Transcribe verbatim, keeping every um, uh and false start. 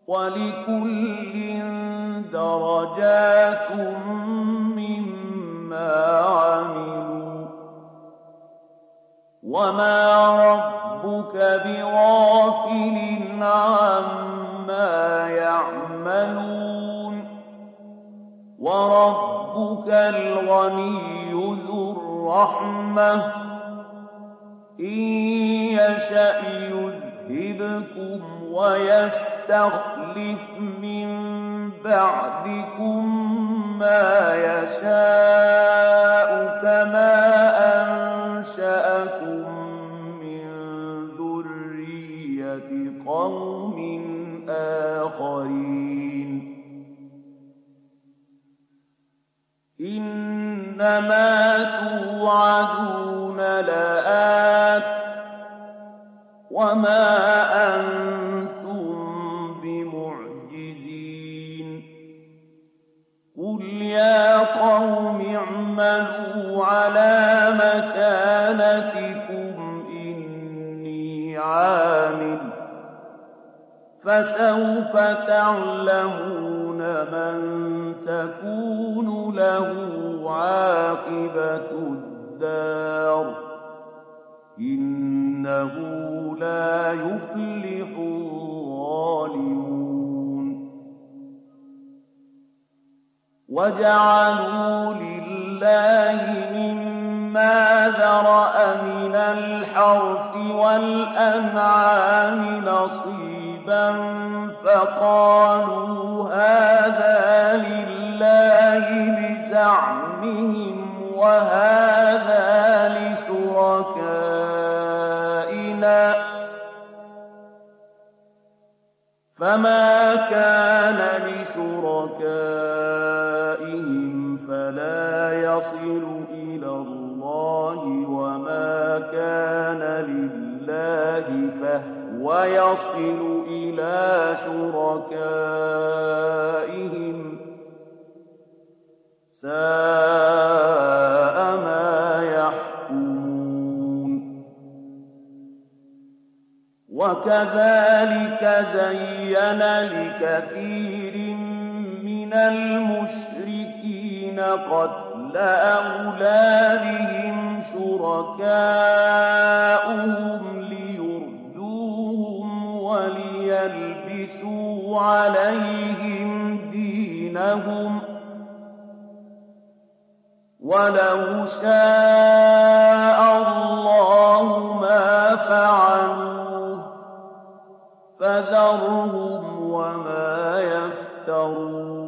وَلِكُلٍّ دَرَجَاتٌ مِّمَّا عَمِلُوا ۚ وَمَا رَبُّكَ بِغَافِلٍ عَمَّا يَعْمَلُونَ وَرَبُّكَ الْغَنِيُّ ذُو الرَّحْمَةِ ۚ إِن يَشَأْ يُذْهِبْكُمْ وَيَسْتَخْلِفْ مِن بَعْدِكُم مَّا يَشَاءُ كَمَا أَنشَأَكُم مِّن ذُرِّيَّةِ قَوْمٍ آخَرِينَ إِنَّمَا تُوعَدُونَ لَآتٍ ۖ وَمَا أَنتُم بِمُعْجِزِينَ قُلْ يَا قَوْمِ اعْمَلُوا عَلَىٰ مَكَانَتِكُمْ إِنِّي عَامِلٌ ۖ فَسَوْفَ تَعْلَمُونَ مَن تَكُونُ لَهُ عَاقِبَةُ الدَّارِ ۗ إِنَّهُ لَا يُفْلِحُ الظَّالِمُونَ وَجَعَلُوا لِلَّهِ مِمَّا ذَرَأَ مِنَ الْحَرْثِ وَالْأَنْعَامِ نَصِيبًا فَقَالُوا هَٰذَا لِلَّهِ بِزَعْمِهِمْ وَهَٰذَا لِشُرَكَائِنَا ۖ فَمَا كَانَ لِشُرَكَائِهِمْ فَلَا يَصِلُ إِلَى اللَّهِ وَمَا كَانَ لِلَّهِ فَهُوَ يَصِلُ إِلَىٰ شُرَكَائِهِمْ ۗ سَاءَ مَا يَحْكُمُونَ وَكَذَٰلِكَ زَيَّنَ لِكَثِيرٍ مِّنَ الْمُشْرِكِينَ قَتْلَ أَوْلَادِهِمْ شُرَكَاؤُهُمْ لِيُرْدُوهُمْ وَلِيَلْبِسُوا عَلَيْهِمْ دِينَهُمْ ۖ وَلَوْ شَاءَ اللَّهُ مَا فَعَلُوهُ ۖ فَذَرْهُمْ وَمَا يَفْتَرُونَ